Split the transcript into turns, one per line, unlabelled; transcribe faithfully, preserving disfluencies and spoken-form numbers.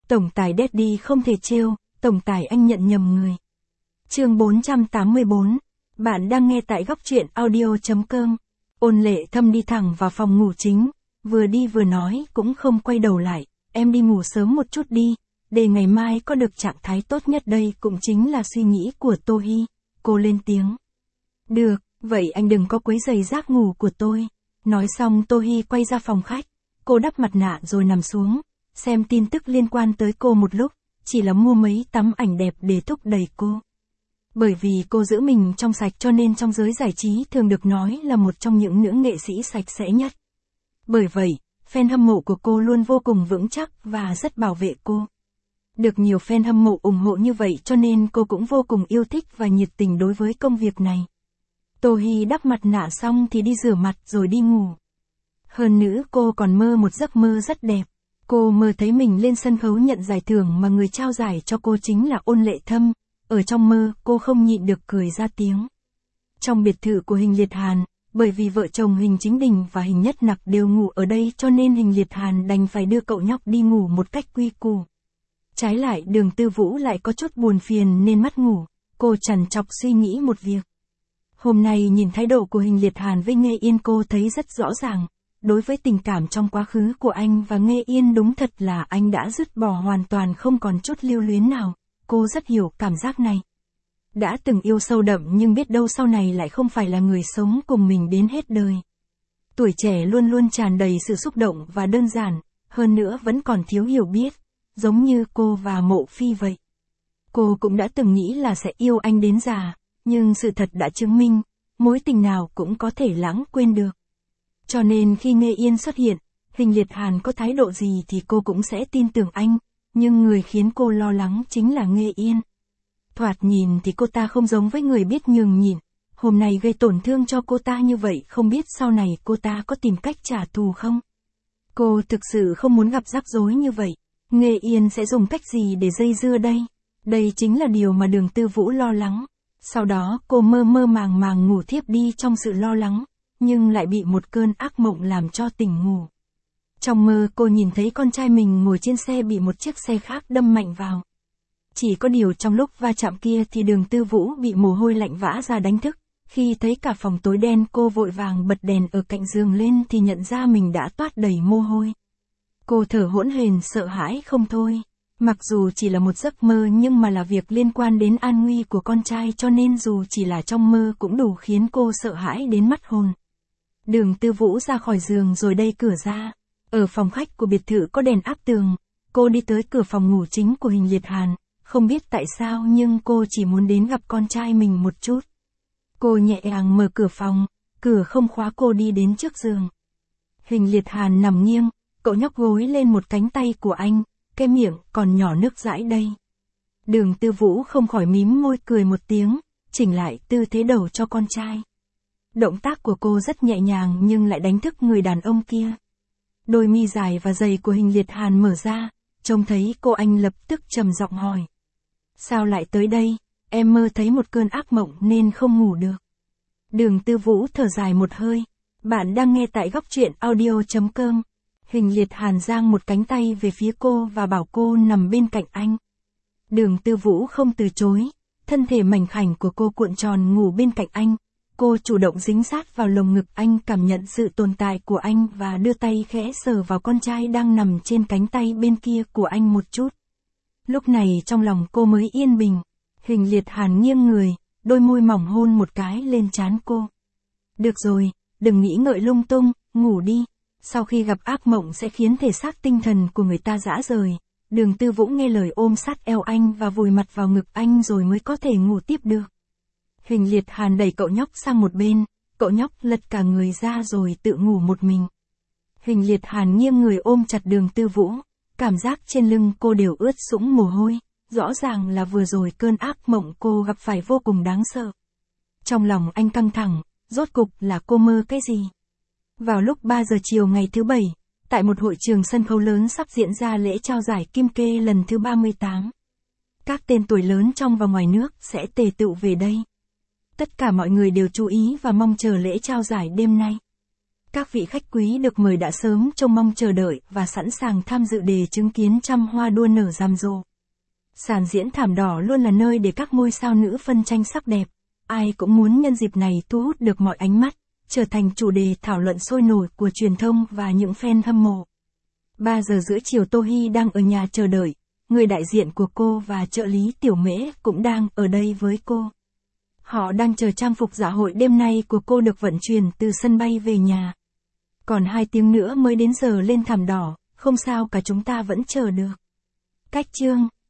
Tổng tài Daddy không thể trêu, tổng tài anh nhận nhầm người. Chương bốn trăm tám mươi bốn. Bạn đang nghe tại góc truyện audio chấm com. Ôn Lệ Thâm đi thẳng vào phòng ngủ chính, vừa đi vừa nói cũng không quay đầu lại, em đi ngủ sớm một chút đi, để ngày mai có được trạng thái tốt nhất. Đây cũng chính là suy nghĩ của Tô Hi. Cô lên tiếng. Được, vậy anh đừng có quấy rầy giấc ngủ của tôi. Nói xong Tô Hi quay ra phòng khách, cô đắp mặt nạ rồi nằm xuống, xem tin tức liên quan tới cô một lúc, chỉ là mua mấy tấm ảnh đẹp để thúc đẩy cô. Bởi vì cô giữ mình trong sạch cho nên trong giới giải trí thường được nói là một trong những nữ nghệ sĩ sạch sẽ nhất. Bởi vậy, fan hâm mộ của cô luôn vô cùng vững chắc và rất bảo vệ cô. Được nhiều fan hâm mộ ủng hộ như vậy cho nên cô cũng vô cùng yêu thích và nhiệt tình đối với công việc này. Tô Hi đắp mặt nạ xong thì đi rửa mặt rồi đi ngủ. Hơn nữa cô còn mơ một giấc mơ rất đẹp. Cô mơ thấy mình lên sân khấu nhận giải thưởng mà người trao giải cho cô chính là Ôn Lệ Thâm. Ở trong mơ cô không nhịn được cười ra tiếng. Trong biệt thự của Hình Liệt Hàn, bởi vì vợ chồng Hình Chính Đình và Hình Nhất Nặc đều ngủ ở đây cho nên Hình Liệt Hàn đành phải đưa cậu nhóc đi ngủ một cách quy củ. Trái lại Đường Tư Vũ lại có chút buồn phiền nên mất ngủ, cô trằn trọc suy nghĩ một việc. Hôm nay nhìn thái độ của Hình Liệt Hàn với Nghê Yên cô thấy rất rõ ràng, đối với tình cảm trong quá khứ của anh và Nghê Yên đúng thật là anh đã dứt bỏ hoàn toàn không còn chút lưu luyến nào, cô rất hiểu cảm giác này. Đã từng yêu sâu đậm nhưng biết đâu sau này lại không phải là người sống cùng mình đến hết đời. Tuổi trẻ luôn luôn tràn đầy sự xúc động và đơn giản, hơn nữa vẫn còn thiếu hiểu biết, giống như cô và Mộ Phi vậy. Cô cũng đã từng nghĩ là sẽ yêu anh đến già, nhưng sự thật đã chứng minh, mối tình nào cũng có thể lãng quên được. Cho nên khi Nghê Yên xuất hiện, Hình Liệt Hàn có thái độ gì thì cô cũng sẽ tin tưởng anh, nhưng người khiến cô lo lắng chính là Nghê Yên. Thoạt nhìn thì cô ta không giống với người biết nhường nhịn, hôm nay gây tổn thương cho cô ta như vậy không biết sau này cô ta có tìm cách trả thù không? Cô thực sự không muốn gặp rắc rối như vậy, Nghê Yên sẽ dùng cách gì để dây dưa đây? Đây chính là điều mà Đường Tư Vũ lo lắng. Sau đó cô mơ mơ màng màng ngủ thiếp đi trong sự lo lắng, nhưng lại bị một cơn ác mộng làm cho tỉnh ngủ. Trong mơ cô nhìn thấy con trai mình ngồi trên xe bị một chiếc xe khác đâm mạnh vào. Chỉ có điều trong lúc va chạm kia thì Đường Tư Vũ bị mồ hôi lạnh vã ra đánh thức. Khi thấy cả phòng tối đen cô vội vàng bật đèn ở cạnh giường lên thì nhận ra mình đã toát đầy mồ hôi. Cô thở hổn hển sợ hãi không thôi. Mặc dù chỉ là một giấc mơ nhưng mà là việc liên quan đến an nguy của con trai cho nên dù chỉ là trong mơ cũng đủ khiến cô sợ hãi đến mất hồn. Đường Tư Vũ ra khỏi giường rồi đẩy cửa ra. Ở phòng khách của biệt thự có đèn áp tường. Cô đi tới cửa phòng ngủ chính của Hình Liệt Hàn. Không biết tại sao nhưng cô chỉ muốn đến gặp con trai mình một chút. Cô nhẹ nhàng mở cửa phòng, cửa không khóa cô đi đến trước giường. Hình Liệt Hàn nằm nghiêng, cậu nhóc gối lên một cánh tay của anh, cái miệng còn nhỏ nước dãi đây. Đường Tư Vũ không khỏi mím môi cười một tiếng, chỉnh lại tư thế đầu cho con trai. Động tác của cô rất nhẹ nhàng nhưng lại đánh thức người đàn ông kia. Đôi mi dài và dày của Hình Liệt Hàn mở ra, trông thấy cô anh lập tức trầm giọng hỏi. Sao lại tới đây? Em mơ thấy một cơn ác mộng nên không ngủ được. Đường Tư Vũ thở dài một hơi. Bạn đang nghe tại góc truyện audio chấm com. Hình Liệt Hàn giang một cánh tay về phía cô và bảo cô nằm bên cạnh anh. Đường Tư Vũ không từ chối. Thân thể mảnh khảnh của cô cuộn tròn ngủ bên cạnh anh. Cô chủ động dính sát vào lồng ngực anh cảm nhận sự tồn tại của anh và đưa tay khẽ sờ vào con trai đang nằm trên cánh tay bên kia của anh một chút. Lúc này trong lòng cô mới yên bình. Hình Liệt Hàn nghiêng người, đôi môi mỏng hôn một cái lên trán cô. Được rồi, đừng nghĩ ngợi lung tung, ngủ đi. Sau khi gặp ác mộng sẽ khiến thể xác tinh thần của người ta rã rời. Đường Tư Vũ nghe lời ôm sát eo anh và vùi mặt vào ngực anh rồi mới có thể ngủ tiếp được. Hình Liệt Hàn đẩy cậu nhóc sang một bên, cậu nhóc lật cả người ra rồi tự ngủ một mình. Hình Liệt Hàn nghiêng người ôm chặt Đường Tư Vũ, cảm giác trên lưng cô đều ướt sũng mồ hôi, rõ ràng là vừa rồi cơn ác mộng cô gặp phải vô cùng đáng sợ. Trong lòng anh căng thẳng, rốt cục là cô mơ cái gì? Vào lúc ba giờ chiều ngày thứ bảy, tại một hội trường sân khấu lớn sắp diễn ra lễ trao giải Kim Kê lần thứ ba mươi tám. Các tên tuổi lớn trong và ngoài nước sẽ tề tựu về đây. Tất cả mọi người đều chú ý và mong chờ lễ trao giải đêm nay. Các vị khách quý được mời đã sớm trông mong chờ đợi và sẵn sàng tham dự để chứng kiến trăm hoa đua nở rầm rộ. Sàn diễn thảm đỏ luôn là nơi để các ngôi sao nữ phân tranh sắc đẹp. Ai cũng muốn nhân dịp này thu hút được mọi ánh mắt, trở thành chủ đề thảo luận sôi nổi của truyền thông và những fan hâm mộ. ba giờ rưỡi chiều Tô Hy đang ở nhà chờ đợi, người đại diện của cô và trợ lý Tiểu Mễ cũng đang ở đây với cô. Họ đang chờ trang phục dạ hội đêm nay của cô được vận chuyển từ sân bay về nhà. Còn hai tiếng nữa mới đến giờ lên thảm đỏ, không sao cả, chúng ta vẫn chờ được. Cách chương